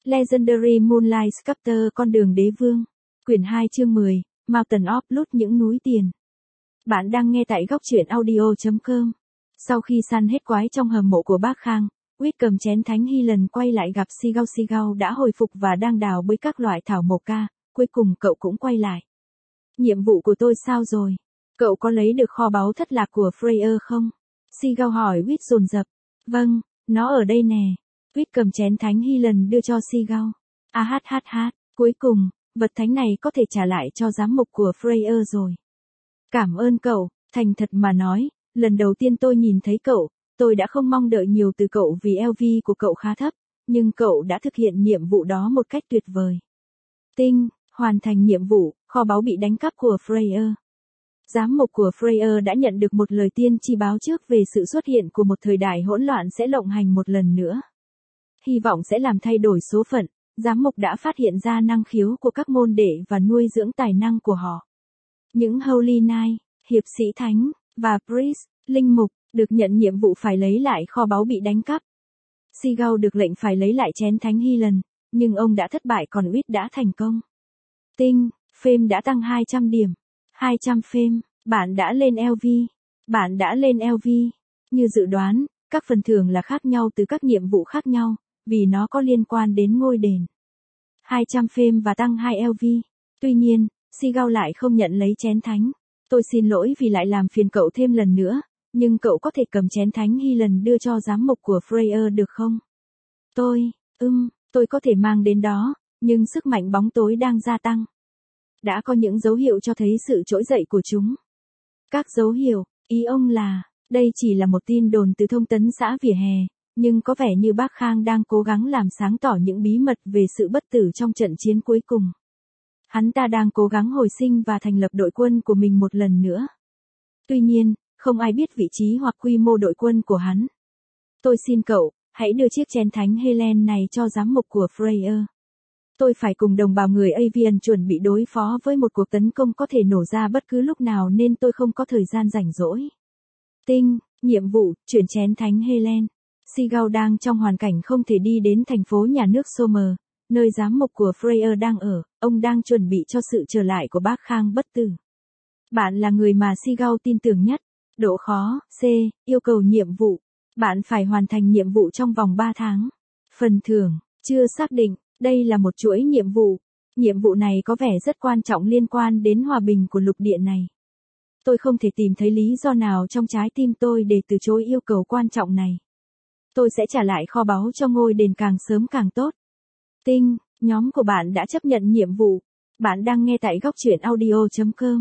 Legendary Moonlight Sculptor Con đường đế vương. Quyển 2 chương 10, Mountain of Blood những núi tiền. Bạn đang nghe tại góc truyện audio.com. Sau khi săn hết quái trong hầm mộ của bác Khang, Quyết cầm chén thánh hy lần quay lại gặp Sigao đã hồi phục và đang đào bới các loại thảo mộc ca, cuối cùng cậu cũng quay lại. Nhiệm vụ của tôi sao rồi? Cậu có lấy được kho báu thất lạc của Freya không? Sigao hỏi Quyết dồn dập. Vâng, nó ở đây nè. Quyết cầm chén thánh hy lần đưa cho Sigao. Cuối cùng, vật thánh này có thể trả lại cho giám mục của Freya rồi. Cảm ơn cậu, thành thật mà nói, lần đầu tiên tôi nhìn thấy cậu, tôi đã không mong đợi nhiều từ cậu vì LV của cậu khá thấp, nhưng cậu đã thực hiện nhiệm vụ đó một cách tuyệt vời. Tinh, hoàn thành nhiệm vụ, kho báu bị đánh cắp của Freya. Giám mục của Freya đã nhận được một lời tiên tri báo trước về sự xuất hiện của một thời đại hỗn loạn sẽ lộng hành một lần nữa. Hy vọng sẽ làm thay đổi số phận, giám mục đã phát hiện ra năng khiếu của các môn đệ và nuôi dưỡng tài năng của họ. Những Holy Knight, hiệp sĩ thánh, và Priest, linh mục, được nhận nhiệm vụ phải lấy lại kho báu bị đánh cắp. Sigao được lệnh phải lấy lại chén thánh hy lần, nhưng ông đã thất bại còn Wit đã thành công. Tinh, fame đã tăng 200 điểm. 200 fame, bạn đã lên LV. Bạn đã lên LV. Như dự đoán, các phần thưởng là khác nhau từ các nhiệm vụ khác nhau, vì nó có liên quan đến ngôi đền. 200 fame và tăng 2 LV. Tuy nhiên, Sigao lại không nhận lấy chén thánh. Tôi xin lỗi vì lại làm phiền cậu thêm lần nữa, nhưng cậu có thể cầm chén thánh hy lần đưa cho giám mục của Freya được không? Tôi có thể mang đến đó, nhưng sức mạnh bóng tối đang gia tăng. Đã có những dấu hiệu cho thấy sự trỗi dậy của chúng. Các dấu hiệu, ý ông là, đây chỉ là một tin đồn từ thông tấn xã vỉa hè, nhưng có vẻ như bác Khang đang cố gắng làm sáng tỏ những bí mật về sự bất tử trong trận chiến cuối cùng. Hắn ta đang cố gắng hồi sinh và thành lập đội quân của mình một lần nữa. Tuy nhiên, không ai biết vị trí hoặc quy mô đội quân của hắn. Tôi xin cậu, hãy đưa chiếc chén thánh Helen này cho giám mục của Freya. Tôi phải cùng đồng bào người Avian chuẩn bị đối phó với một cuộc tấn công có thể nổ ra bất cứ lúc nào nên tôi không có thời gian rảnh rỗi. Tinh, nhiệm vụ, chuyển chén thánh Helen. Sigao đang trong hoàn cảnh không thể đi đến thành phố nhà nước Somer, nơi giám mục của Freya đang ở, ông đang chuẩn bị cho sự trở lại của bác Khang bất tử. Bạn là người mà Sigao tin tưởng nhất. Độ khó, C, yêu cầu nhiệm vụ. Bạn phải hoàn thành nhiệm vụ trong vòng 3 tháng. Phần thưởng, chưa xác định, đây là một chuỗi nhiệm vụ. Nhiệm vụ này có vẻ rất quan trọng liên quan đến hòa bình của lục địa này. Tôi không thể tìm thấy lý do nào trong trái tim tôi để từ chối yêu cầu quan trọng này. Tôi sẽ trả lại kho báu cho ngôi đền càng sớm càng tốt. Tinh, nhóm của bạn đã chấp nhận nhiệm vụ. Bạn đang nghe tại góc truyện audio.com.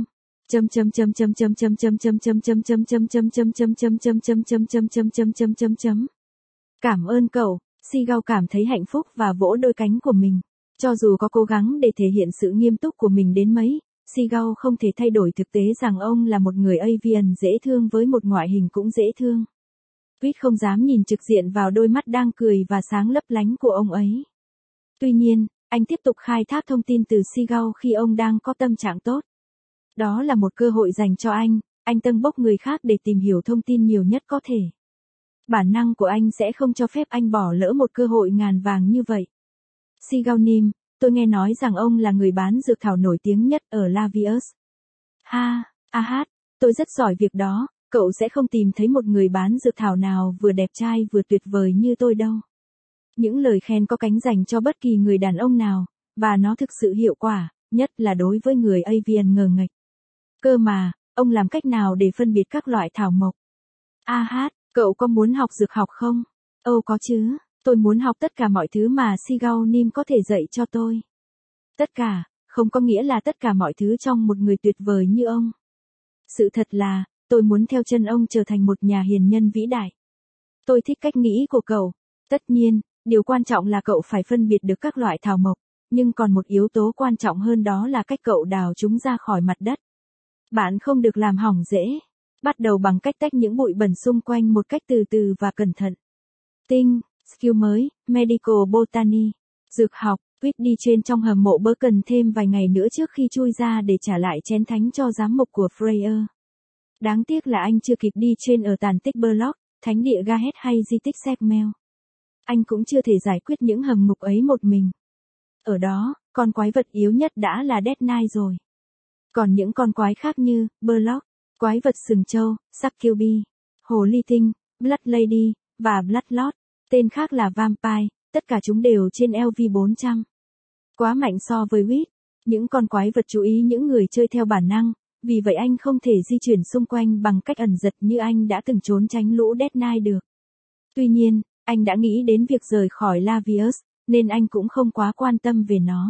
Cảm ơn cậu, Sigao cảm thấy hạnh phúc và vỗ đôi cánh của mình. Cho dù có cố gắng để thể hiện sự nghiêm túc của mình đến mấy, Sigao không thể thay đổi thực tế rằng ông là một người Avian dễ thương với một ngoại hình cũng dễ thương. Quýt không dám nhìn trực diện vào đôi mắt đang cười và sáng lấp lánh của ông ấy. Tuy nhiên, anh tiếp tục khai thác thông tin từ Sigao khi ông đang có tâm trạng tốt. Đó là một cơ hội dành cho anh tâng bốc người khác để tìm hiểu thông tin nhiều nhất có thể. Bản năng của anh sẽ không cho phép anh bỏ lỡ một cơ hội ngàn vàng như vậy. Sigao Nim, tôi nghe nói rằng ông là người bán dược thảo nổi tiếng nhất ở Lavius. Tôi rất giỏi việc đó, cậu sẽ không tìm thấy một người bán dược thảo nào vừa đẹp trai vừa tuyệt vời như tôi đâu. Những lời khen có cánh dành cho bất kỳ người đàn ông nào, và nó thực sự hiệu quả, nhất là đối với người Avian ngờ nghệch. Cơ mà, ông làm cách nào để phân biệt các loại thảo mộc? Cậu có muốn học dược học không? Có chứ, tôi muốn học tất cả mọi thứ mà Sigao Nim có thể dạy cho tôi. Tất cả, không có nghĩa là tất cả mọi thứ trong một người tuyệt vời như ông. Sự thật là, tôi muốn theo chân ông trở thành một nhà hiền nhân vĩ đại. Tôi thích cách nghĩ của cậu. Tất nhiên, điều quan trọng là cậu phải phân biệt được các loại thảo mộc, nhưng còn một yếu tố quan trọng hơn đó là cách cậu đào chúng ra khỏi mặt đất. Bạn không được làm hỏng rễ. Bắt đầu bằng cách tách những bụi bẩn xung quanh một cách từ từ và cẩn thận. Tinh, skill mới, Medical Botany, dược học, Quýt đi trên trong hầm mộ bớ cần thêm vài ngày nữa trước khi chui ra để trả lại chén thánh cho giám mục của Freya. Đáng tiếc là anh chưa kịp đi trên ở tàn tích Burlock, thánh địa Gahet hay di tích Segmel. Anh cũng chưa thể giải quyết những hầm ngục ấy một mình. Ở đó, con quái vật yếu nhất đã là Death Knight rồi. Còn những con quái khác như Burlock, quái vật sừng trâu, Succubus, hồ ly tinh, Blood Lady, và Bloodlord, tên khác là Vampire, tất cả chúng đều trên LV400. Quá mạnh so với Wit. Những con quái vật chú ý những người chơi theo bản năng, vì vậy anh không thể di chuyển xung quanh bằng cách ẩn giật như anh đã từng trốn tránh lũ Death Knight được. Tuy nhiên, anh đã nghĩ đến việc rời khỏi Lavius, nên anh cũng không quá quan tâm về nó.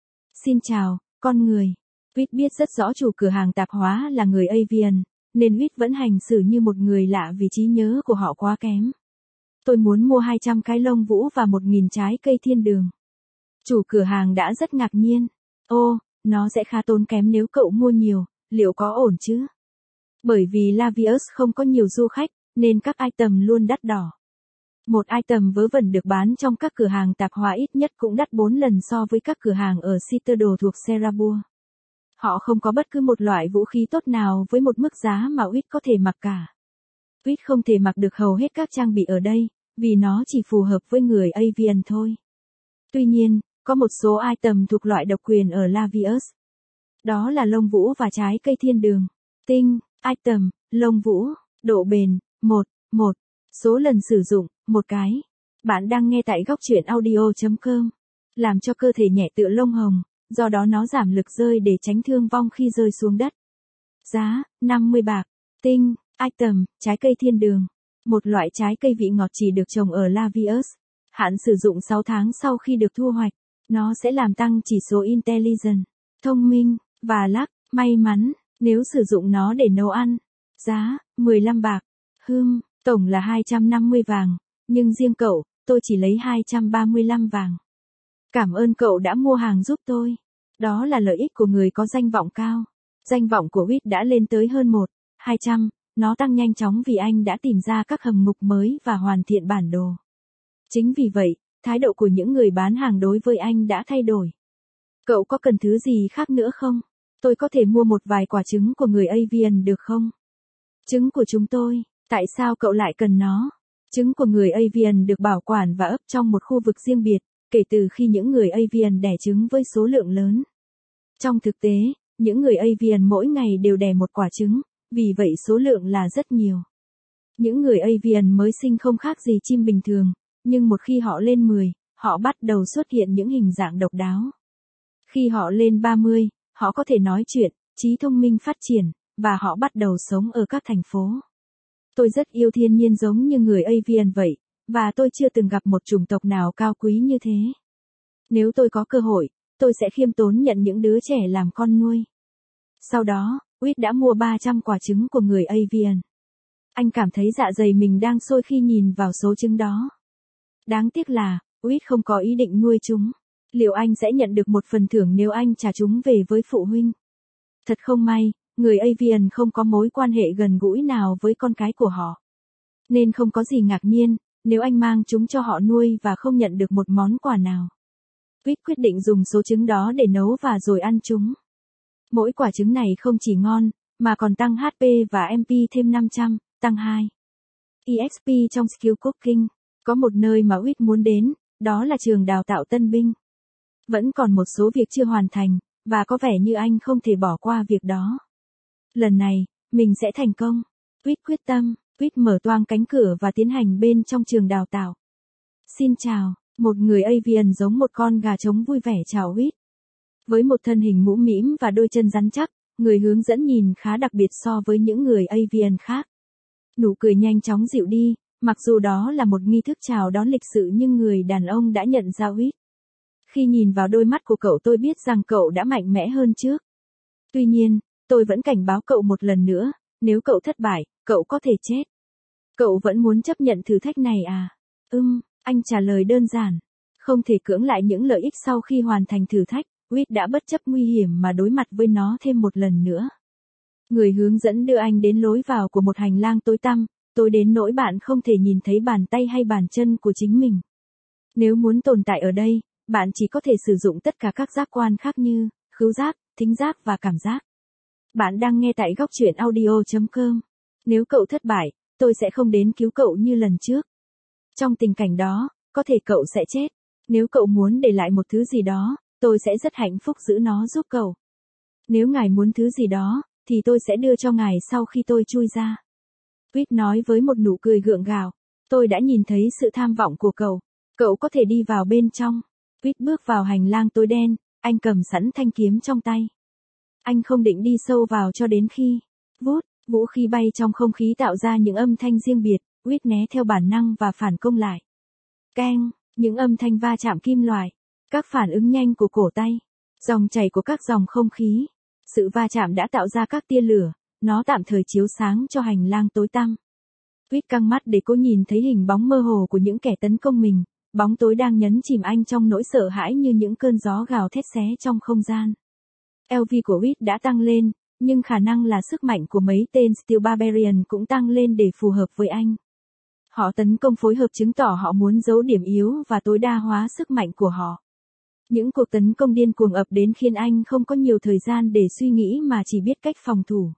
Xin chào, con người. Wit biết rất rõ chủ cửa hàng tạp hóa là người Avian, nên Wit vẫn hành xử như một người lạ vì trí nhớ của họ quá kém. Tôi muốn mua 200 cái lông vũ và 1.000 trái cây thiên đường. Chủ cửa hàng đã rất ngạc nhiên. Ô, nó sẽ khá tốn kém nếu cậu mua nhiều, liệu có ổn chứ? Bởi vì Lavius không có nhiều du khách, nên các item luôn đắt đỏ. Một item vớ vẩn được bán trong các cửa hàng tạp hóa ít nhất cũng đắt 4 lần so với các cửa hàng ở Citadel thuộc Serabua. Họ không có bất cứ một loại vũ khí tốt nào với một mức giá mà Wit có thể mặc cả. Wit không thể mặc được hầu hết các trang bị ở đây, vì nó chỉ phù hợp với người Avian thôi. Tuy nhiên, có một số item thuộc loại độc quyền ở Lavius. Đó là lông vũ và trái cây thiên đường. Tinh, item, lông vũ, độ bền, 1, số lần sử dụng, 1 cái. Bạn đang nghe tại góc truyện audio.com. Làm cho cơ thể nhẹ tựa lông hồng, do đó nó giảm lực rơi để tránh thương vong khi rơi xuống đất. Giá, 50 bạc. Tinh, item, trái cây thiên đường. Một loại trái cây vị ngọt chỉ được trồng ở Lavius. Hạn sử dụng 6 tháng sau khi được thu hoạch. Nó sẽ làm tăng chỉ số intelligence, thông minh, và luck, may mắn, nếu sử dụng nó để nấu ăn. Giá, 15 bạc. Tổng là 250 vàng, nhưng riêng cậu, tôi chỉ lấy 235 vàng. Cảm ơn cậu đã mua hàng giúp tôi. Đó là lợi ích của người có danh vọng cao. Danh vọng của Wit đã lên tới hơn 200, nó tăng nhanh chóng vì anh đã tìm ra các hầm ngục mới và hoàn thiện bản đồ. Chính vì vậy, thái độ của những người bán hàng đối với anh đã thay đổi. Cậu có cần thứ gì khác nữa không? Tôi có thể mua một vài quả trứng của người Avian được không? Trứng của chúng tôi, tại sao cậu lại cần nó? Trứng của người Avian được bảo quản và ấp trong một khu vực riêng biệt, kể từ khi những người Avian đẻ trứng với số lượng lớn. Trong thực tế, những người Avian mỗi ngày đều đẻ một quả trứng, vì vậy số lượng là rất nhiều. Những người Avian mới sinh không khác gì chim bình thường, nhưng một khi họ lên 10, họ bắt đầu xuất hiện những hình dạng độc đáo. Khi họ lên 30, họ có thể nói chuyện, trí thông minh phát triển, và họ bắt đầu sống ở các thành phố. Tôi rất yêu thiên nhiên giống như người Avian vậy, và tôi chưa từng gặp một chủng tộc nào cao quý như thế. Nếu tôi có cơ hội, tôi sẽ khiêm tốn nhận những đứa trẻ làm con nuôi. Sau đó, Wit đã mua 300 quả trứng của người Avian. Anh cảm thấy dạ dày mình đang sôi khi nhìn vào số trứng đó. Đáng tiếc là, Wit không có ý định nuôi chúng. Liệu anh sẽ nhận được một phần thưởng nếu anh trả chúng về với phụ huynh? Thật không may, người Avian không có mối quan hệ gần gũi nào với con cái của họ. Nên không có gì ngạc nhiên, nếu anh mang chúng cho họ nuôi và không nhận được một món quà nào. Wit quyết định dùng số trứng đó để nấu và rồi ăn chúng. Mỗi quả trứng này không chỉ ngon, mà còn tăng HP và MP thêm 500, tăng 2 EXP trong Skill Cooking. Có một nơi mà Wit muốn đến, đó là trường đào tạo tân binh. Vẫn còn một số việc chưa hoàn thành, và có vẻ như anh không thể bỏ qua việc đó. Lần này, mình sẽ thành công. Wit quyết tâm, Wit mở toang cánh cửa và tiến hành bên trong trường đào tạo. Xin chào, một người Avian giống một con gà trống vui vẻ chào Wit. Với một thân hình mũm mĩm và đôi chân rắn chắc, người hướng dẫn nhìn khá đặc biệt so với những người Avian khác. Nụ cười nhanh chóng dịu đi, mặc dù đó là một nghi thức chào đón lịch sự nhưng người đàn ông đã nhận ra Wit. Khi nhìn vào đôi mắt của cậu tôi biết rằng cậu đã mạnh mẽ hơn trước. Tuy nhiên, tôi vẫn cảnh báo cậu một lần nữa, nếu cậu thất bại, cậu có thể chết. Cậu vẫn muốn chấp nhận thử thách này à? Anh trả lời đơn giản. Không thể cưỡng lại những lợi ích sau khi hoàn thành thử thách, Wit đã bất chấp nguy hiểm mà đối mặt với nó thêm một lần nữa. Người hướng dẫn đưa anh đến lối vào của một hành lang tối tăm, tối đến nỗi bạn không thể nhìn thấy bàn tay hay bàn chân của chính mình. Nếu muốn tồn tại ở đây, bạn chỉ có thể sử dụng tất cả các giác quan khác như khứu giác, thính giác và cảm giác. Bạn đang nghe tại góc truyện audio.com. Nếu cậu thất bại, tôi sẽ không đến cứu cậu như lần trước. Trong tình cảnh đó, có thể cậu sẽ chết. Nếu cậu muốn để lại một thứ gì đó, tôi sẽ rất hạnh phúc giữ nó giúp cậu. Nếu ngài muốn thứ gì đó, thì tôi sẽ đưa cho ngài sau khi tôi chui ra. Reed nói với một nụ cười gượng gạo. Tôi đã nhìn thấy sự tham vọng của cậu. Cậu có thể đi vào bên trong. Reed bước vào hành lang tối đen, anh cầm sẵn thanh kiếm trong tay. Anh không định đi sâu vào cho đến khi vút, vũ khí bay trong không khí tạo ra những âm thanh riêng biệt. Reed né theo bản năng và phản công lại. Keng, những âm thanh va chạm kim loại, các phản ứng nhanh của cổ tay, dòng chảy của các dòng không khí. Sự va chạm đã tạo ra các tia lửa, nó tạm thời chiếu sáng cho hành lang tối tăm. Reed căng mắt để cô nhìn thấy hình bóng mơ hồ của những kẻ tấn công mình, bóng tối đang nhấn chìm anh trong nỗi sợ hãi như những cơn gió gào thét xé trong không gian. LV của Reed đã tăng lên, nhưng khả năng là sức mạnh của mấy tên Steel Barbarian cũng tăng lên để phù hợp với anh. Họ tấn công phối hợp chứng tỏ họ muốn giấu điểm yếu và tối đa hóa sức mạnh của họ. Những cuộc tấn công điên cuồng ập đến khiến anh không có nhiều thời gian để suy nghĩ mà chỉ biết cách phòng thủ.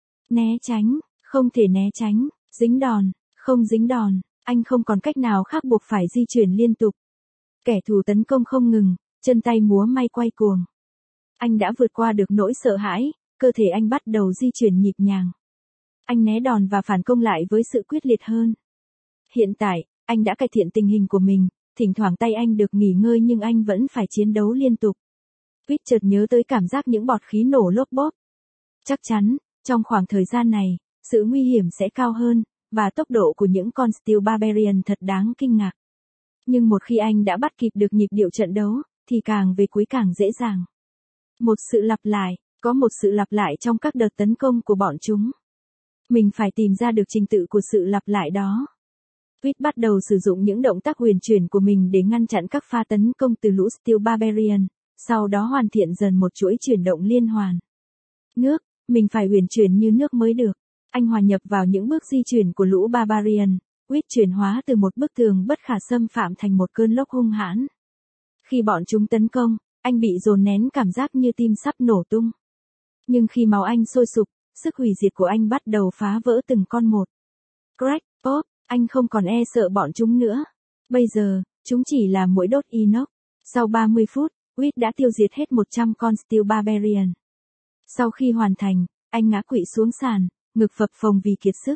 Né tránh, không thể né tránh, dính đòn, không dính đòn, anh không còn cách nào khác buộc phải di chuyển liên tục. Kẻ thù tấn công không ngừng, chân tay múa may quay cuồng. Anh đã vượt qua được nỗi sợ hãi, cơ thể anh bắt đầu di chuyển nhịp nhàng. Anh né đòn và phản công lại với sự quyết liệt hơn. Hiện tại, anh đã cải thiện tình hình của mình, thỉnh thoảng tay anh được nghỉ ngơi nhưng anh vẫn phải chiến đấu liên tục. Reed chợt nhớ tới cảm giác những bọt khí nổ lốp bốp. Chắc chắn, trong khoảng thời gian này, sự nguy hiểm sẽ cao hơn, và tốc độ của những con Steel Barbarian thật đáng kinh ngạc. Nhưng một khi anh đã bắt kịp được nhịp điệu trận đấu, thì càng về cuối càng dễ dàng. Một sự lặp lại, có một sự lặp lại trong các đợt tấn công của bọn chúng. Mình phải tìm ra được trình tự của sự lặp lại đó. Reed bắt đầu sử dụng những động tác huyền chuyển của mình để ngăn chặn các pha tấn công từ lũ Steel Barbarian, sau đó hoàn thiện dần một chuỗi chuyển động liên hoàn. Nước, mình phải huyền chuyển như nước mới được. Anh hòa nhập vào những bước di chuyển của lũ Barbarian, Reed chuyển hóa từ một bức tường bất khả xâm phạm thành một cơn lốc hung hãn. Khi bọn chúng tấn công, anh bị dồn nén cảm giác như tim sắp nổ tung. Nhưng khi máu anh sôi sục, sức hủy diệt của anh bắt đầu phá vỡ từng con một. Crack, pop, anh không còn e sợ bọn chúng nữa. Bây giờ, chúng chỉ là muỗi đốt inox. Sau 30 phút, Reed đã tiêu diệt hết 100 con Steel Barbarian. Sau khi hoàn thành, anh ngã quỵ xuống sàn, ngực phập phồng vì kiệt sức.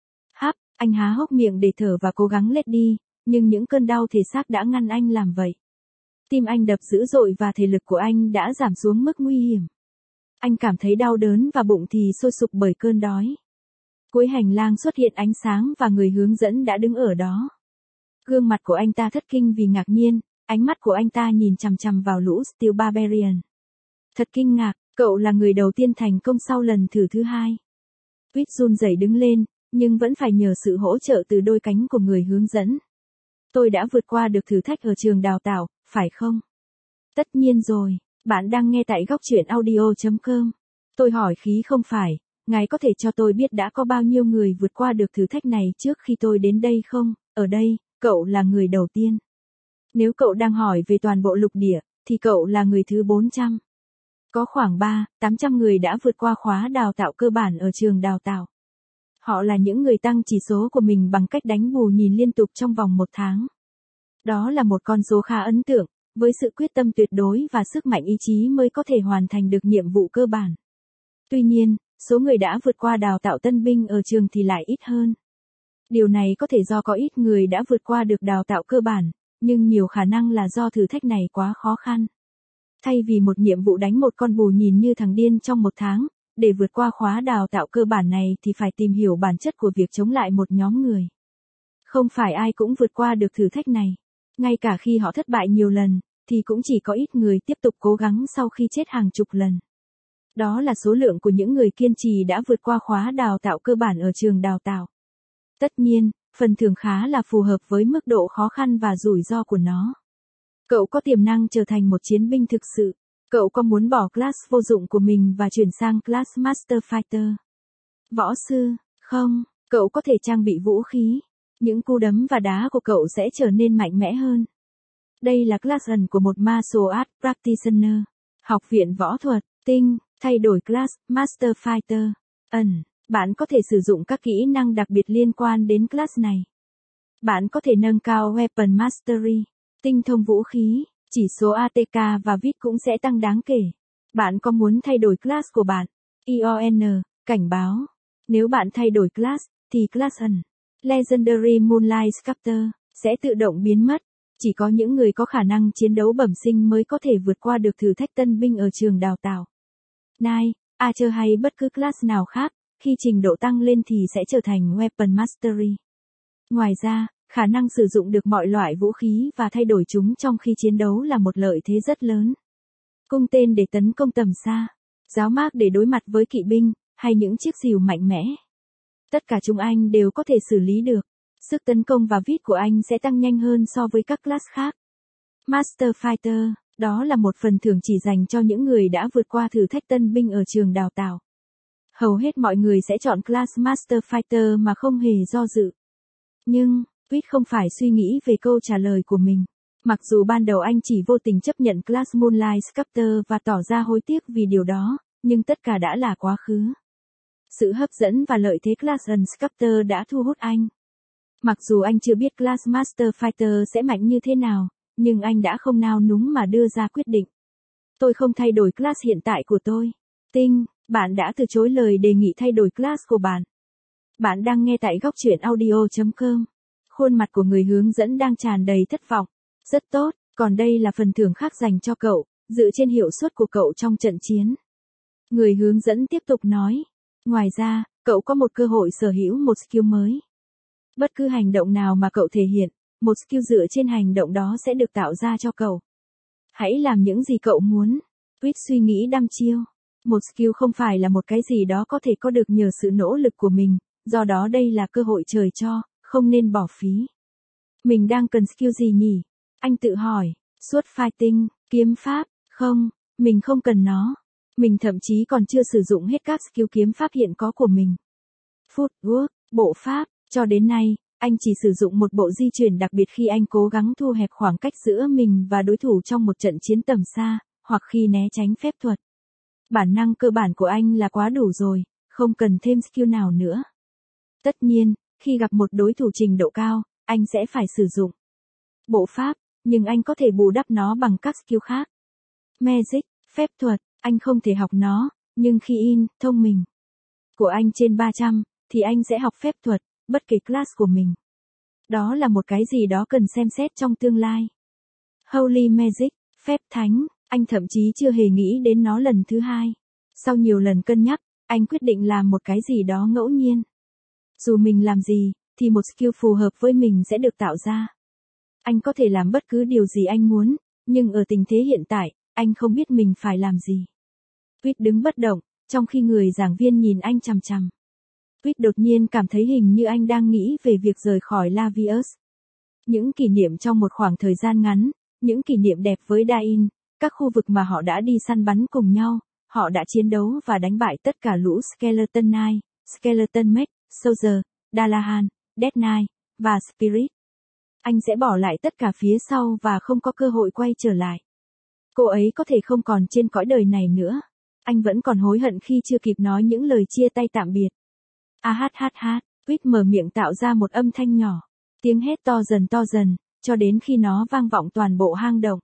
Anh há hốc miệng để thở và cố gắng lết đi, nhưng những cơn đau thể xác đã ngăn anh làm vậy. Tim anh đập dữ dội và thể lực của anh đã giảm xuống mức nguy hiểm. Anh cảm thấy đau đớn và bụng thì sôi sục bởi cơn đói. Cuối hành lang xuất hiện ánh sáng và người hướng dẫn đã đứng ở đó. Gương mặt của anh ta thất kinh vì ngạc nhiên, ánh mắt của anh ta nhìn chằm chằm vào lũ Steel Barbarian. Thật kinh ngạc, cậu là người đầu tiên thành công sau lần thử thứ hai. Reed run rẩy đứng lên, nhưng vẫn phải nhờ sự hỗ trợ từ đôi cánh của người hướng dẫn. Tôi đã vượt qua được thử thách ở trường đào tạo, phải không? Tất nhiên rồi, bạn đang nghe tại góc truyện audio.com. Tôi hỏi khí không phải, ngài có thể cho tôi biết đã có bao nhiêu người vượt qua được thử thách này trước khi tôi đến đây không? Ở đây, cậu là người đầu tiên. Nếu cậu đang hỏi về toàn bộ lục địa, thì cậu là người thứ 400. Có khoảng 800 người đã vượt qua khóa đào tạo cơ bản ở trường đào tạo. Họ là những người tăng chỉ số của mình bằng cách đánh bù nhìn liên tục trong vòng 1 tháng. Đó là một con số khá ấn tượng, với sự quyết tâm tuyệt đối và sức mạnh ý chí mới có thể hoàn thành được nhiệm vụ cơ bản. Tuy nhiên, số người đã vượt qua đào tạo tân binh ở trường thì lại ít hơn. Điều này có thể do có ít người đã vượt qua được đào tạo cơ bản, nhưng nhiều khả năng là do thử thách này quá khó khăn. Thay vì một nhiệm vụ đánh một con bù nhìn như thằng điên trong 1 tháng, để vượt qua khóa đào tạo cơ bản này thì phải tìm hiểu bản chất của việc chống lại một nhóm người. Không phải ai cũng vượt qua được thử thách này. Ngay cả khi họ thất bại nhiều lần, thì cũng chỉ có ít người tiếp tục cố gắng sau khi chết hàng chục lần. Đó là số lượng của những người kiên trì đã vượt qua khóa đào tạo cơ bản ở trường đào tạo. Tất nhiên, phần thưởng khá là phù hợp với mức độ khó khăn và rủi ro của nó. Cậu có tiềm năng trở thành một chiến binh thực sự. Cậu có muốn bỏ class vô dụng của mình và chuyển sang class Master Fighter? Võ sư, không, cậu có thể trang bị vũ khí. Những cú đấm và đá của cậu sẽ trở nên mạnh mẽ hơn. Đây là class ẩn của một Martial Arts Practitioner. Học viện võ thuật, tinh, thay đổi class, Master Fighter. Bạn có thể sử dụng các kỹ năng đặc biệt liên quan đến class này. Bạn có thể nâng cao Weapon Mastery, tinh thông vũ khí, chỉ số ATK và VIT cũng sẽ tăng đáng kể. Bạn có muốn thay đổi class của bạn? ION, cảnh báo. Nếu bạn thay đổi class, thì class Legendary Moonlight Sculptor sẽ tự động biến mất. Chỉ có những người có khả năng chiến đấu bẩm sinh mới có thể vượt qua được thử thách tân binh ở trường đào tạo. Knight, Archer hay bất cứ class nào khác, khi trình độ tăng lên thì sẽ trở thành Weapon Mastery. Ngoài ra, khả năng sử dụng được mọi loại vũ khí và thay đổi chúng trong khi chiến đấu là một lợi thế rất lớn. Cung tên để tấn công tầm xa, giáo mác để đối mặt với kỵ binh, hay những chiếc rìu mạnh mẽ. Tất cả chúng anh đều có thể xử lý được. Sức tấn công và vít của anh sẽ tăng nhanh hơn so với các class khác. Master Fighter, đó là một phần thưởng chỉ dành cho những người đã vượt qua thử thách tân binh ở trường đào tạo. Hầu hết mọi người sẽ chọn class Master Fighter mà không hề do dự. Nhưng, Vít không phải suy nghĩ về câu trả lời của mình. Mặc dù ban đầu anh chỉ vô tình chấp nhận class Moonlight Sculptor và tỏ ra hối tiếc vì điều đó, nhưng tất cả đã là quá khứ. Sự hấp dẫn và lợi thế class Sculptor đã thu hút anh. Mặc dù anh chưa biết class Master Fighter sẽ mạnh như thế nào, nhưng anh đã không nao núng mà đưa ra quyết định. Tôi không thay đổi class hiện tại của tôi. Tinh, bạn đã từ chối lời đề nghị thay đổi class của bạn. Bạn đang nghe tại góc truyện audio.com. Khuôn mặt của người hướng dẫn đang tràn đầy thất vọng. Rất tốt, còn đây là phần thưởng khác dành cho cậu, dựa trên hiệu suất của cậu trong trận chiến. Người hướng dẫn tiếp tục nói. Ngoài ra, cậu có một cơ hội sở hữu một skill mới. Bất cứ hành động nào mà cậu thể hiện, một skill dựa trên hành động đó sẽ được tạo ra cho cậu. Hãy làm những gì cậu muốn. Quýt suy nghĩ đăm chiêu. Một skill không phải là một cái gì đó có thể có được nhờ sự nỗ lực của mình, do đó đây là cơ hội trời cho, không nên bỏ phí. Mình đang cần skill gì nhỉ? Anh tự hỏi. Sword fighting, kiếm pháp, không, mình không cần nó. Mình thậm chí còn chưa sử dụng hết các skill kiếm pháp hiện có của mình. Footwork, bộ pháp, cho đến nay, anh chỉ sử dụng một bộ di chuyển đặc biệt khi anh cố gắng thu hẹp khoảng cách giữa mình và đối thủ trong một trận chiến tầm xa, hoặc khi né tránh phép thuật. Bản năng cơ bản của anh là quá đủ rồi, không cần thêm skill nào nữa. Tất nhiên, khi gặp một đối thủ trình độ cao, anh sẽ phải sử dụng bộ pháp, nhưng anh có thể bù đắp nó bằng các skill khác. Magic, phép thuật, anh không thể học nó, nhưng khi thông minh của anh trên 300, thì anh sẽ học phép thuật, bất kể class của mình. Đó là một cái gì đó cần xem xét trong tương lai. Holy Magic, phép thánh, anh thậm chí chưa hề nghĩ đến nó lần thứ hai. Sau nhiều lần cân nhắc, anh quyết định làm một cái gì đó ngẫu nhiên. Dù mình làm gì, thì một skill phù hợp với mình sẽ được tạo ra. Anh có thể làm bất cứ điều gì anh muốn, nhưng ở tình thế hiện tại, anh không biết mình phải làm gì. Quýt đứng bất động, trong khi người giảng viên nhìn anh chằm chằm. Quýt đột nhiên cảm thấy hình như anh đang nghĩ về việc rời khỏi Lavius. Những kỷ niệm trong một khoảng thời gian ngắn, những kỷ niệm đẹp với Dain, các khu vực mà họ đã đi săn bắn cùng nhau, họ đã chiến đấu và đánh bại tất cả lũ Skeleton Knight, Skeleton Mage, Soldier, Dalahan, Death Knight, và Spirit. Anh sẽ bỏ lại tất cả phía sau và không có cơ hội quay trở lại. Cô ấy có thể không còn trên cõi đời này nữa. Anh vẫn còn hối hận khi chưa kịp nói những lời chia tay tạm biệt. Quýt mở miệng tạo ra một âm thanh nhỏ. Tiếng hét to dần, cho đến khi nó vang vọng toàn bộ hang động.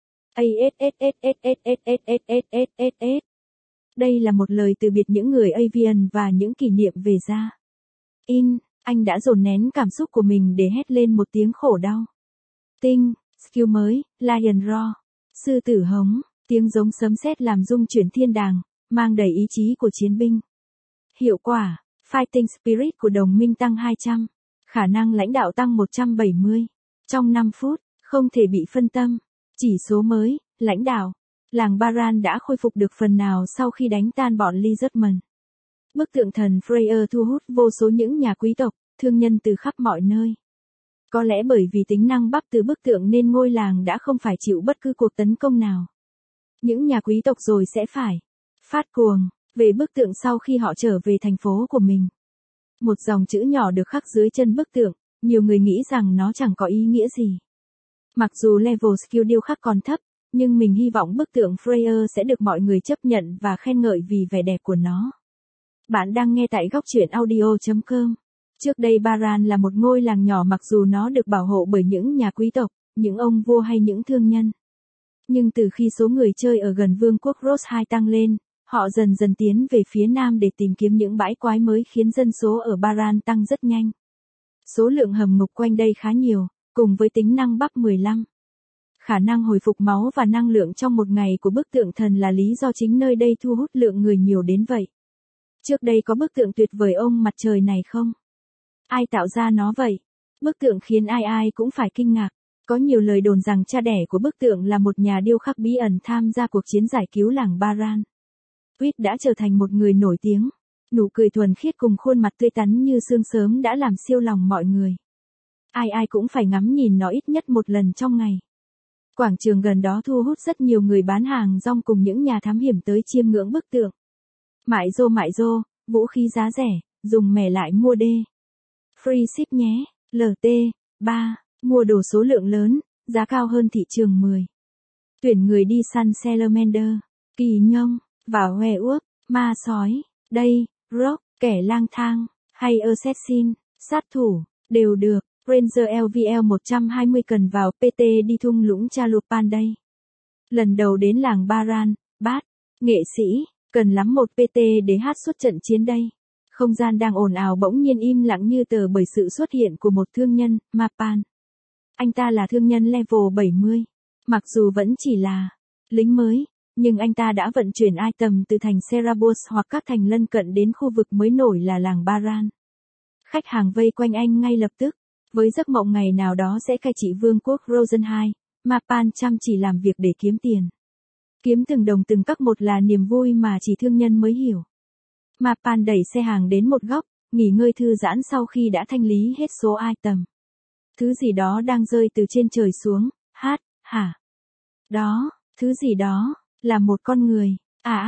Đây là một lời từ biệt những người Avian và những kỷ niệm về da. Anh đã dồn nén cảm xúc của mình để hét lên một tiếng khổ đau. Tinh, skill mới, Lion Roar, sư tử hống, tiếng giống sấm sét làm rung chuyển thiên đàng, mang đầy ý chí của chiến binh. Hiệu quả, Fighting Spirit của đồng minh tăng 200, khả năng lãnh đạo tăng 170. Trong 5 phút, không thể bị phân tâm. Chỉ số mới, lãnh đạo. Làng Baran đã khôi phục được phần nào sau khi đánh tan bọn Lizardman. Bức tượng thần Freyr thu hút vô số những nhà quý tộc, thương nhân từ khắp mọi nơi. Có lẽ bởi vì tính năng bắp từ bức tượng nên ngôi làng đã không phải chịu bất cứ cuộc tấn công nào. Những nhà quý tộc rồi sẽ phải phát cuồng về bức tượng sau khi họ trở về thành phố của mình. Một dòng chữ nhỏ được khắc dưới chân bức tượng, nhiều người nghĩ rằng nó chẳng có ý nghĩa gì. Mặc dù level skill điêu khắc còn thấp, nhưng mình hy vọng bức tượng Freyr sẽ được mọi người chấp nhận và khen ngợi vì vẻ đẹp của nó. Bạn đang nghe tại góc truyện audio.com. Trước đây Baran là một ngôi làng nhỏ mặc dù nó được bảo hộ bởi những nhà quý tộc, những ông vua hay những thương nhân. Nhưng từ khi số người chơi ở gần vương quốc Rose 2 tăng lên, họ dần dần tiến về phía nam để tìm kiếm những bãi quái mới khiến dân số ở Baran tăng rất nhanh. Số lượng hầm ngục quanh đây khá nhiều, cùng với tính năng bắp 15. Khả năng hồi phục máu và năng lượng trong một ngày của bức tượng thần là lý do chính nơi đây thu hút lượng người nhiều đến vậy. Trước đây có bức tượng tuyệt vời ông mặt trời này không? Ai tạo ra nó vậy? Bức tượng khiến ai ai cũng phải kinh ngạc. Có nhiều lời đồn rằng cha đẻ của bức tượng là một nhà điêu khắc bí ẩn tham gia cuộc chiến giải cứu làng Baran. Reed đã trở thành một người nổi tiếng. Nụ cười thuần khiết cùng khuôn mặt tươi tắn như sương sớm đã làm siêu lòng mọi người. Ai ai cũng phải ngắm nhìn nó ít nhất một lần trong ngày. Quảng trường gần đó thu hút rất nhiều người bán hàng rong cùng những nhà thám hiểm tới chiêm ngưỡng bức tượng. Mại rô, vũ khí giá rẻ, dùng mẻ lại mua đê. Free ship nhé, LT, 3, mua đồ số lượng lớn, giá cao hơn thị trường 10. Tuyển người đi săn Salamander, kỳ nhông, và hoe uốc, ma sói, đây, rock, kẻ lang thang, hay assassin, sát thủ, đều được. Ranger LVL 120 cần vào PT đi thung lũng Chalupan đây. Lần đầu đến làng Baran, Bát, nghệ sĩ, cần lắm một PT để hát suốt trận chiến đây. Không gian đang ồn ào bỗng nhiên im lặng như tờ bởi sự xuất hiện của một thương nhân, Mapan. Anh ta là thương nhân level 70. Mặc dù vẫn chỉ là lính mới, nhưng anh ta đã vận chuyển item từ thành Serabos hoặc các thành lân cận đến khu vực mới nổi là làng Baran. Khách hàng vây quanh anh ngay lập tức. Với giấc mộng ngày nào đó sẽ cai trị vương quốc Rosen 2, Mapan chăm chỉ làm việc để kiếm tiền. Kiếm từng đồng từng cắc một là niềm vui mà chỉ thương nhân mới hiểu. Mapan đẩy xe hàng đến một góc, nghỉ ngơi thư giãn sau khi đã thanh lý hết số item. Thứ gì đó đang rơi từ trên trời xuống, hả? Đó, thứ gì đó, là một con người.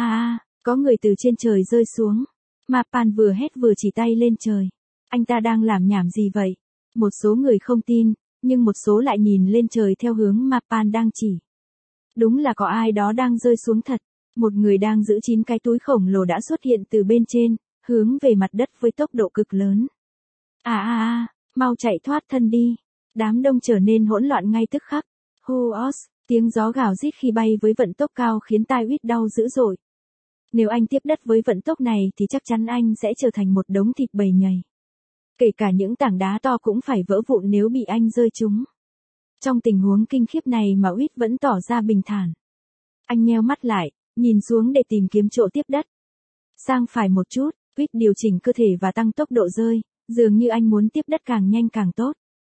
Có người từ trên trời rơi xuống. Mapan vừa hét vừa chỉ tay lên trời. Anh ta đang làm nhảm gì vậy? Một số người không tin, nhưng một số lại nhìn lên trời theo hướng Mapan đang chỉ. Đúng là có ai đó đang rơi xuống thật. Một người đang giữ 9 cái túi khổng lồ đã xuất hiện từ bên trên, hướng về mặt đất với tốc độ cực lớn. Mau chạy thoát thân đi. Đám đông trở nên hỗn loạn ngay tức khắc. Huos, tiếng gió gào rít khi bay với vận tốc cao khiến tai Reed đau dữ dội. Nếu anh tiếp đất với vận tốc này thì chắc chắn anh sẽ trở thành một đống thịt bầy nhầy. Kể cả những tảng đá to cũng phải vỡ vụn nếu bị anh rơi trúng. Trong tình huống kinh khiếp này mà Reed vẫn tỏ ra bình thản. Anh nheo mắt lại, nhìn xuống để tìm kiếm chỗ tiếp đất. Sang phải một chút, Reed điều chỉnh cơ thể và tăng tốc độ rơi, dường như anh muốn tiếp đất càng nhanh càng tốt.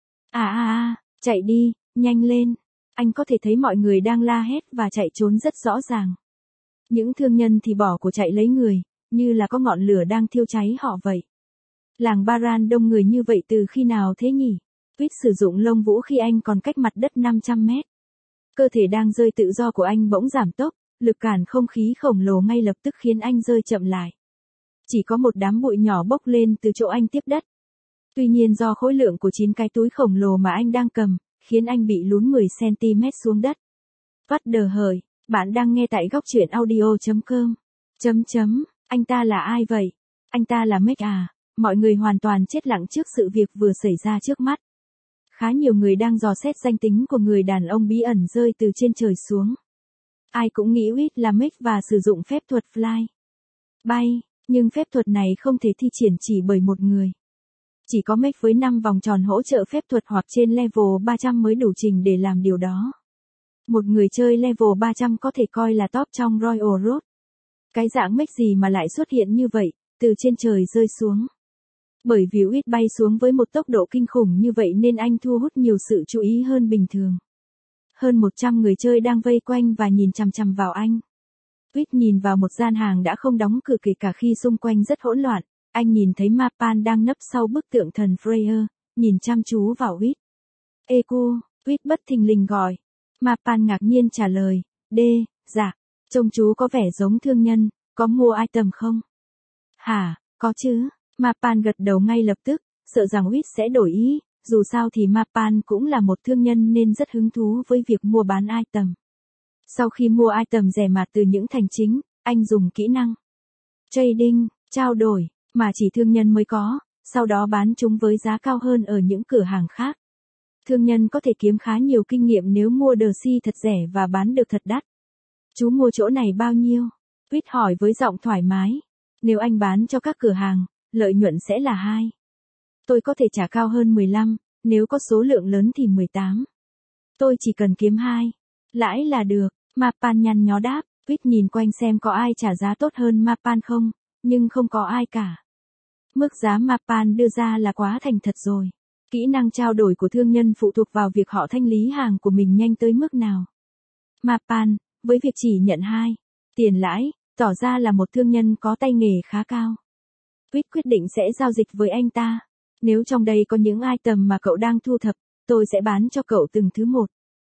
Chạy đi, nhanh lên. Anh có thể thấy mọi người đang la hét và chạy trốn rất rõ ràng. Những thương nhân thì bỏ của chạy lấy người, như là có ngọn lửa đang thiêu cháy họ vậy. Làng Baran đông người như vậy từ khi nào thế nhỉ? Reed sử dụng lông vũ khi anh còn cách mặt đất 500 mét. Cơ thể đang rơi tự do của anh bỗng giảm tốc, lực cản không khí khổng lồ ngay lập tức khiến anh rơi chậm lại. Chỉ có một đám bụi nhỏ bốc lên từ chỗ anh tiếp đất. Tuy nhiên do khối lượng của 9 cái túi khổng lồ mà anh đang cầm, khiến anh bị lún 10cm xuống đất. What the hời, bạn đang nghe tại góc truyện audio.com. Anh ta là ai vậy? Anh ta là Meg à? Mọi người hoàn toàn chết lặng trước sự việc vừa xảy ra trước mắt. Khá nhiều người đang dò xét danh tính của người đàn ông bí ẩn rơi từ trên trời xuống. Ai cũng nghĩ Reed là Meg và sử dụng phép thuật fly. Bay, nhưng phép thuật này không thể thi triển chỉ bởi một người. Chỉ có Meg với 5 vòng tròn hỗ trợ phép thuật hoặc trên level 300 mới đủ trình để làm điều đó. Một người chơi level 300 có thể coi là top trong Royal Road. Cái dạng Meg gì mà lại xuất hiện như vậy, từ trên trời rơi xuống. Bởi vì Reed bay xuống với một tốc độ kinh khủng như vậy nên anh thu hút nhiều sự chú ý hơn bình thường. Hơn 100 người chơi đang vây quanh và nhìn chằm chằm vào anh. Reed nhìn vào một gian hàng đã không đóng cửa kể cả khi xung quanh rất hỗn loạn. Anh nhìn thấy Mapan đang nấp sau bức tượng thần Freya, nhìn chăm chú vào Reed. Ê cô, Reed bất thình lình gọi. Mapan ngạc nhiên trả lời, dạ, trông chú có vẻ giống thương nhân, có mua item không? Hả, có chứ. Mapan gật đầu ngay lập tức, sợ rằng Reed sẽ đổi ý, dù sao thì Mapan cũng là một thương nhân nên rất hứng thú với việc mua bán item. Sau khi mua item rẻ mạt từ những thành chính, anh dùng kỹ năng trading, trao đổi, mà chỉ thương nhân mới có, sau đó bán chúng với giá cao hơn ở những cửa hàng khác. Thương nhân có thể kiếm khá nhiều kinh nghiệm nếu mua DC thật rẻ và bán được thật đắt. Chú mua chỗ này bao nhiêu? Quýt hỏi với giọng thoải mái. Nếu anh bán cho các cửa hàng, lợi nhuận sẽ là 2. Tôi có thể trả cao hơn 15, nếu có số lượng lớn thì 18. Tôi chỉ cần kiếm 2. Lãi là được, Mapan nhăn nhó đáp. Quýt nhìn quanh xem có ai trả giá tốt hơn Mapan không, nhưng không có ai cả. Mức giá Mapan đưa ra là quá thành thật rồi. Kỹ năng trao đổi của thương nhân phụ thuộc vào việc họ thanh lý hàng của mình nhanh tới mức nào. Mapan, với việc chỉ nhận 2 tiền lãi, tỏ ra là một thương nhân có tay nghề khá cao. Quýt quyết định sẽ giao dịch với anh ta. Nếu trong đây có những item mà cậu đang thu thập, tôi sẽ bán cho cậu từng thứ một.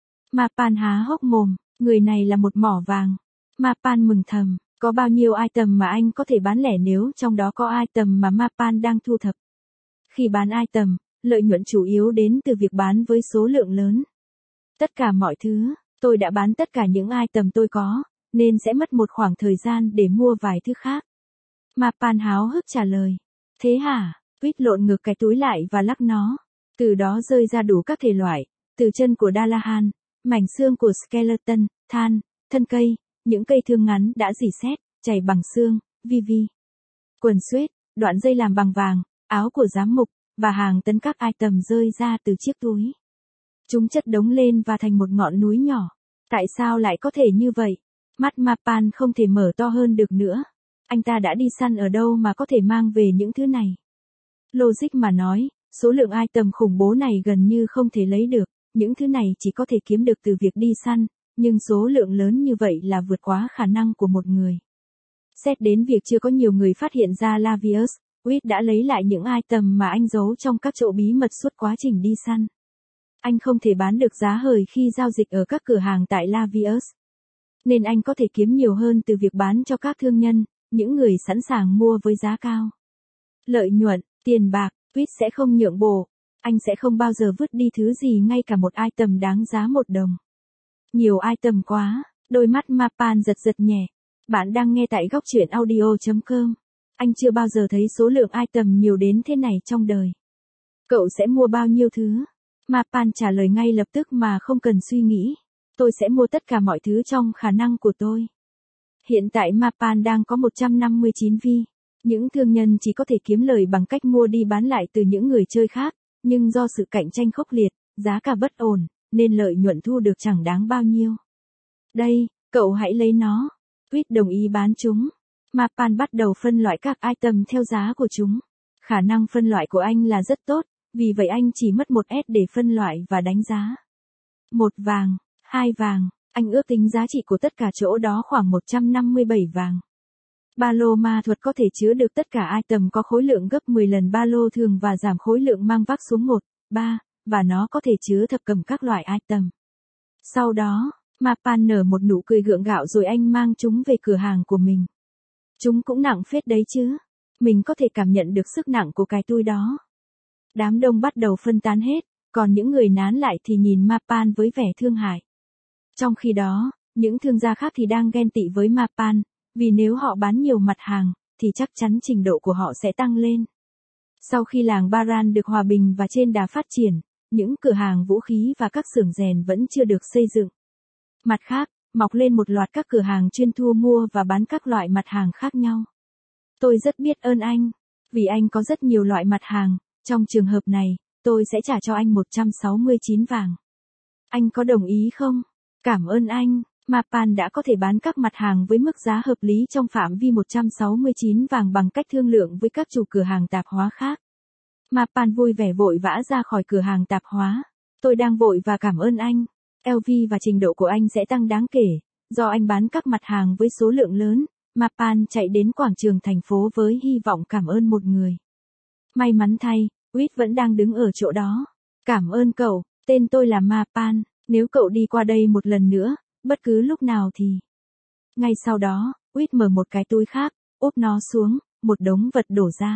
Mapan há hốc mồm, người này là một mỏ vàng. Mapan mừng thầm, có bao nhiêu item mà anh có thể bán lẻ nếu trong đó có item mà Mapan đang thu thập. Khi bán item, lợi nhuận chủ yếu đến từ việc bán với số lượng lớn. Tất cả mọi thứ, tôi đã bán tất cả những item tôi có, nên sẽ mất một khoảng thời gian để mua vài thứ khác. Mapan háo hức trả lời. Thế hả? Quýt lộn ngược cái túi lại và lắc nó. Từ đó rơi ra đủ các thể loại, từ chân của Dalahan, mảnh xương của skeleton, than, thân cây, những cây thương ngắn đã rỉ sét, chảy bằng xương, vivi. Quần sweat, đoạn dây làm bằng vàng, áo của giám mục, và hàng tấn các item rơi ra từ chiếc túi. Chúng chất đống lên và thành một ngọn núi nhỏ. Tại sao lại có thể như vậy? Mắt Mapan không thể mở to hơn được nữa. Anh ta đã đi săn ở đâu mà có thể mang về những thứ này? Logic mà nói, số lượng item khủng bố này gần như không thể lấy được. Những thứ này chỉ có thể kiếm được từ việc đi săn, nhưng số lượng lớn như vậy là vượt quá khả năng của một người. Xét đến việc chưa có nhiều người phát hiện ra Lavius, Quýt đã lấy lại những item mà anh giấu trong các chỗ bí mật suốt quá trình đi săn. Anh không thể bán được giá hời khi giao dịch ở các cửa hàng tại Lavius. Nên anh có thể kiếm nhiều hơn từ việc bán cho các thương nhân, những người sẵn sàng mua với giá cao. Lợi nhuận, tiền bạc, Quýt sẽ không nhượng bộ. Anh sẽ không bao giờ vứt đi thứ gì ngay cả một item đáng giá 1 đồng. Nhiều item quá, đôi mắt Mapan giật giật nhẹ. Bạn đang nghe tại góc truyện audio.com. Anh chưa bao giờ thấy số lượng item nhiều đến thế này trong đời. Cậu sẽ mua bao nhiêu thứ? Mapan trả lời ngay lập tức mà không cần suy nghĩ. Tôi sẽ mua tất cả mọi thứ trong khả năng của tôi. Hiện tại Mapan đang có 159 vi. Những thương nhân chỉ có thể kiếm lời bằng cách mua đi bán lại từ những người chơi khác, nhưng do sự cạnh tranh khốc liệt, giá cả bất ổn, nên lợi nhuận thu được chẳng đáng bao nhiêu. Đây, cậu hãy lấy nó. Quýt đồng ý bán chúng. Mapan bắt đầu phân loại các item theo giá của chúng. Khả năng phân loại của anh là rất tốt, vì vậy anh chỉ mất 1 S để phân loại và đánh giá. 1 vàng, 2 vàng, anh ước tính giá trị của tất cả chỗ đó khoảng 157 vàng. Ba lô ma thuật có thể chứa được tất cả item có khối lượng gấp 10 lần ba lô thường và giảm khối lượng mang vác xuống 1, 3, và nó có thể chứa thập cẩm các loại item. Sau đó, Mapan nở một nụ cười gượng gạo rồi anh mang chúng về cửa hàng của mình. Chúng cũng nặng phết đấy chứ. Mình có thể cảm nhận được sức nặng của cái túi đó. Đám đông bắt đầu phân tán hết, còn những người nán lại thì nhìn Mapan với vẻ thương hại. Trong khi đó, những thương gia khác thì đang ghen tị với Mapan, vì nếu họ bán nhiều mặt hàng, thì chắc chắn trình độ của họ sẽ tăng lên. Sau khi làng Baran được hòa bình và trên đà phát triển, những cửa hàng vũ khí và các xưởng rèn vẫn chưa được xây dựng. Mặt khác, mọc lên một loạt các cửa hàng chuyên thu mua và bán các loại mặt hàng khác nhau. Tôi rất biết ơn anh, vì anh có rất nhiều loại mặt hàng, trong trường hợp này, tôi sẽ trả cho anh 169 vàng. Anh có đồng ý không? Cảm ơn anh, Mapan đã có thể bán các mặt hàng với mức giá hợp lý trong phạm vi 169 vàng bằng cách thương lượng với các chủ cửa hàng tạp hóa khác. Mapan vui vẻ vội vã ra khỏi cửa hàng tạp hóa. Tôi đang vội và cảm ơn anh. LV và trình độ của anh sẽ tăng đáng kể, do anh bán các mặt hàng với số lượng lớn. Mapan chạy đến quảng trường thành phố với hy vọng cảm ơn một người. May mắn thay, Quýt vẫn đang đứng ở chỗ đó. Cảm ơn cậu, tên tôi là Mapan, nếu cậu đi qua đây một lần nữa, bất cứ lúc nào thì. Ngay sau đó, Quýt mở một cái túi khác, úp nó xuống, một đống vật đổ ra.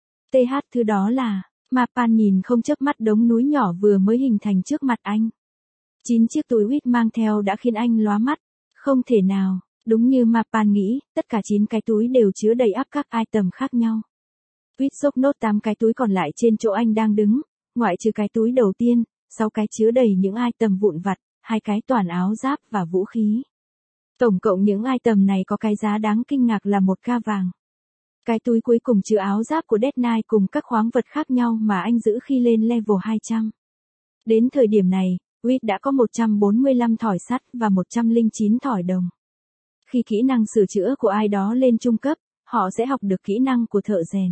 TH thứ đó là, Mapan nhìn không chớp mắt đống núi nhỏ vừa mới hình thành trước mặt anh. 9 chiếc túi Quýt mang theo đã khiến anh lóa mắt. Không thể nào, đúng như Mapan nghĩ, tất cả 9 cái túi đều chứa đầy ắp các item khác nhau. Quýt xốc nốt 8 cái túi còn lại trên chỗ anh đang đứng, ngoại trừ cái túi đầu tiên, 6 cái chứa đầy những item vụn vặt, 2 cái toàn áo giáp và vũ khí. Tổng cộng những item này có cái giá đáng kinh ngạc là 1k vàng. Cái túi cuối cùng chứa áo giáp của Dead Knight cùng các khoáng vật khác nhau mà anh giữ khi lên level 200. Đến thời điểm này, Quýt đã có 145 thỏi sắt và 109 thỏi đồng. Khi kỹ năng sửa chữa của ai đó lên trung cấp, họ sẽ học được kỹ năng của thợ rèn.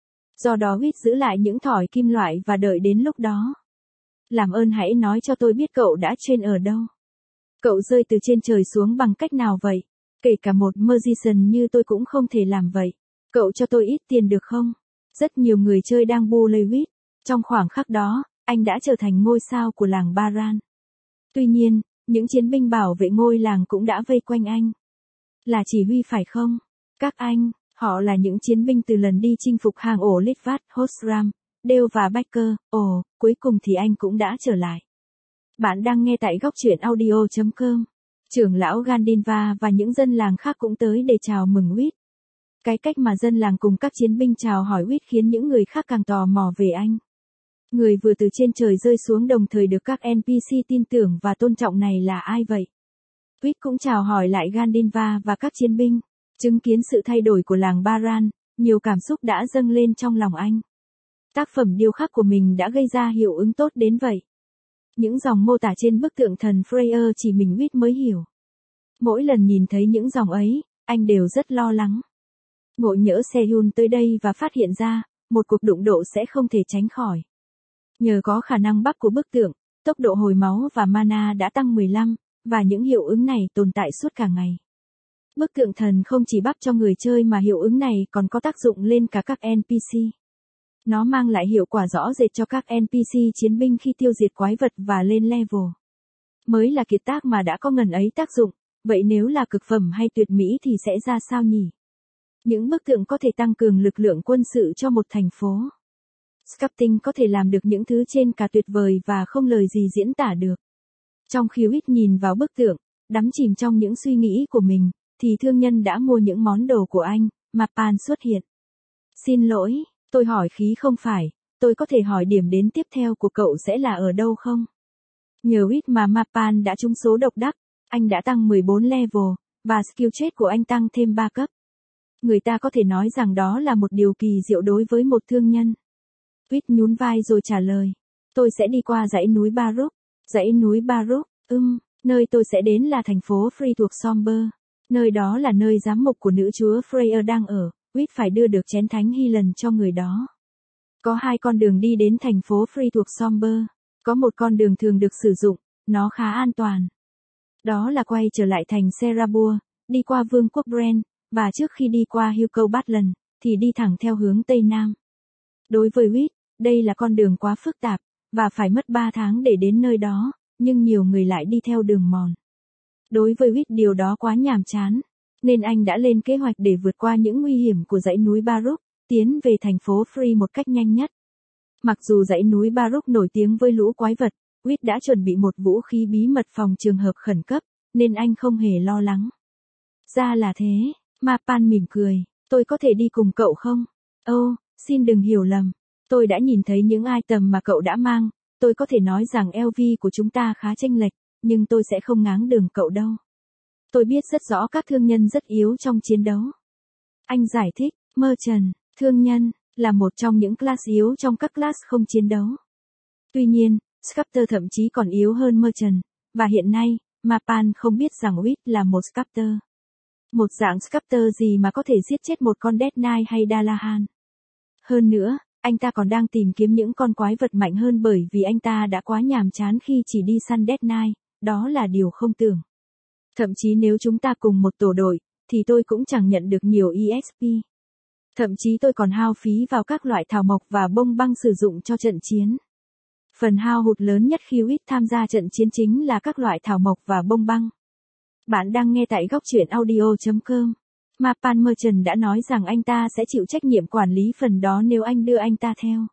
Do đó Quýt giữ lại những thỏi kim loại và đợi đến lúc đó. Làm ơn hãy nói cho tôi biết cậu đã train ở đâu. Cậu rơi từ trên trời xuống bằng cách nào vậy? Kể cả một magician như tôi cũng không thể làm vậy. Cậu cho tôi ít tiền được không? Rất nhiều người chơi đang bu lây Quýt. Trong khoảng khắc đó, anh đã trở thành ngôi sao của làng Baran. Tuy nhiên, những chiến binh bảo vệ ngôi làng cũng đã vây quanh anh. Là chỉ huy phải không? Các anh, họ là những chiến binh từ lần đi chinh phục hang ổ Litvat, Hostram, Dale và Baker. Ồ, cuối cùng thì anh cũng đã trở lại. Bạn đang nghe tại góc truyện audio.com. Trưởng lão Gandinva và những dân làng khác cũng tới để chào mừng Quýt. Cái cách mà dân làng cùng các chiến binh chào hỏi Quýt khiến những người khác càng tò mò về anh. Người vừa từ trên trời rơi xuống đồng thời được các NPC tin tưởng và tôn trọng này là ai vậy? Quýt cũng chào hỏi lại Gandinva và các chiến binh. Chứng kiến sự thay đổi của làng Baran, nhiều cảm xúc đã dâng lên trong lòng anh. Tác phẩm điêu khắc của mình đã gây ra hiệu ứng tốt đến vậy. Những dòng mô tả trên bức tượng thần Freyr chỉ mình Quýt mới hiểu. Mỗi lần nhìn thấy những dòng ấy, anh đều rất lo lắng. Ngộ nhỡ Seyun tới đây và phát hiện ra, một cuộc đụng độ sẽ không thể tránh khỏi. Nhờ có khả năng bắp của bức tượng, tốc độ hồi máu và mana đã tăng 15, và những hiệu ứng này tồn tại suốt cả ngày. Bức tượng thần không chỉ bắp cho người chơi mà hiệu ứng này còn có tác dụng lên cả các NPC. Nó mang lại hiệu quả rõ rệt cho các NPC chiến binh khi tiêu diệt quái vật và lên level. Mới là kiệt tác mà đã có ngần ấy tác dụng, vậy nếu là cực phẩm hay tuyệt mỹ thì sẽ ra sao nhỉ? Những bức tượng có thể tăng cường lực lượng quân sự cho một thành phố. Sculpting có thể làm được những thứ trên cả tuyệt vời và không lời gì diễn tả được. Trong khi Quýt nhìn vào bức tượng, đắm chìm trong những suy nghĩ của mình, thì thương nhân đã mua những món đồ của anh, Mapan xuất hiện. Xin lỗi, tôi hỏi khí không phải, tôi có thể hỏi điểm đến tiếp theo của cậu sẽ là ở đâu không? Nhờ Quýt mà Mapan đã trúng số độc đắc, anh đã tăng 14 level, và skill chết của anh tăng thêm 3 cấp. Người ta có thể nói rằng đó là một điều kỳ diệu đối với một thương nhân. Quýt nhún vai rồi trả lời. Tôi sẽ đi qua dãy núi Baruch. Dãy núi Baruch, nơi tôi sẽ đến là thành phố Free thuộc Somber. Nơi đó là nơi giám mục của nữ chúa Freyr đang ở. Quýt phải đưa được chén thánh Helen cho người đó. Có 2 con đường đi đến thành phố Free thuộc Somber. Có một con đường thường được sử dụng, nó khá an toàn. Đó là quay trở lại thành Serabur, đi qua vương quốc Bren, và trước khi đi qua Hugo Batland, thì đi thẳng theo hướng Tây Nam. Đối với Quýt, đây là con đường quá phức tạp, và phải mất 3 tháng để đến nơi đó, nhưng nhiều người lại đi theo đường mòn. Đối với Quýt điều đó quá nhàm chán, nên anh đã lên kế hoạch để vượt qua những nguy hiểm của dãy núi Baruch, tiến về thành phố Free một cách nhanh nhất. Mặc dù dãy núi Baruch nổi tiếng với lũ quái vật, Quýt đã chuẩn bị một vũ khí bí mật phòng trường hợp khẩn cấp, nên anh không hề lo lắng. Ra là thế, Mapan mỉm cười, tôi có thể đi cùng cậu không? Ô, xin đừng hiểu lầm, tôi đã nhìn thấy những item mà cậu đã mang, tôi có thể nói rằng LV của chúng ta khá chênh lệch, nhưng tôi sẽ không ngáng đường cậu đâu. Tôi biết rất rõ các thương nhân rất yếu trong chiến đấu. Anh giải thích, Merchant, thương nhân, là một trong những class yếu trong các class không chiến đấu. Tuy nhiên, Sculptor thậm chí còn yếu hơn Merchant, và hiện nay, Mapan không biết rằng Quýt là một Sculptor. Một dạng Sculptor gì mà có thể giết chết một con Dead Knight hay Dalahan. Hơn nữa, anh ta còn đang tìm kiếm những con quái vật mạnh hơn bởi vì anh ta đã quá nhàm chán khi chỉ đi săn Dead Knight, đó là điều không tưởng. Thậm chí nếu chúng ta cùng một tổ đội, thì tôi cũng chẳng nhận được nhiều EXP. Thậm chí tôi còn hao phí vào các loại thảo mộc và bông băng sử dụng cho trận chiến. Phần hao hụt lớn nhất khi Quýt tham gia trận chiến chính là các loại thảo mộc và bông băng. Bạn đang nghe tại góc truyện audio.com. Mapan Merchant đã nói rằng anh ta sẽ chịu trách nhiệm quản lý phần đó nếu anh đưa anh ta theo.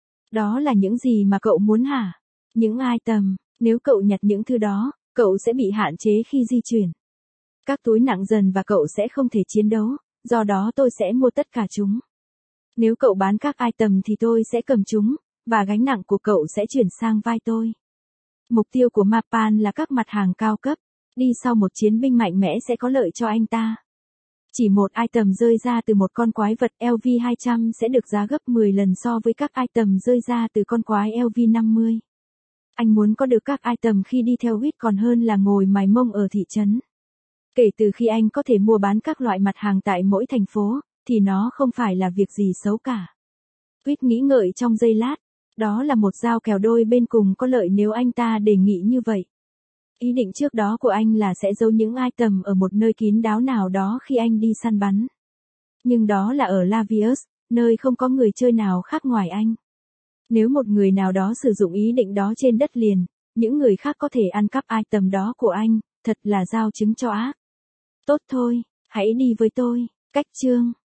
Đó là những gì mà cậu muốn hả? Những item, nếu cậu nhặt những thứ đó, cậu sẽ bị hạn chế khi di chuyển. Các túi nặng dần và cậu sẽ không thể chiến đấu, do đó tôi sẽ mua tất cả chúng. Nếu cậu bán các item thì tôi sẽ cầm chúng, và gánh nặng của cậu sẽ chuyển sang vai tôi. Mục tiêu của Mapan là các mặt hàng cao cấp, đi sau một chiến binh mạnh mẽ sẽ có lợi cho anh ta. Chỉ một item rơi ra từ một con quái vật LV200 sẽ được giá gấp 10 lần so với các item rơi ra từ con quái LV50. Anh muốn có được các item khi đi theo Huyết còn hơn là ngồi mài mông ở thị trấn. Kể từ khi anh có thể mua bán các loại mặt hàng tại mỗi thành phố, thì nó không phải là việc gì xấu cả. Huyết nghĩ ngợi trong giây lát, đó là một giao kèo đôi bên cùng có lợi nếu anh ta đề nghị như vậy. Ý định trước đó của anh là sẽ giấu những item ở một nơi kín đáo nào đó khi anh đi săn bắn. Nhưng đó là ở Lavius, nơi không có người chơi nào khác ngoài anh. Nếu một người nào đó sử dụng ý định đó trên đất liền, những người khác có thể ăn cắp item đó của anh, thật là giao chứng cho ác. Tốt thôi, hãy đi với tôi. Cách chương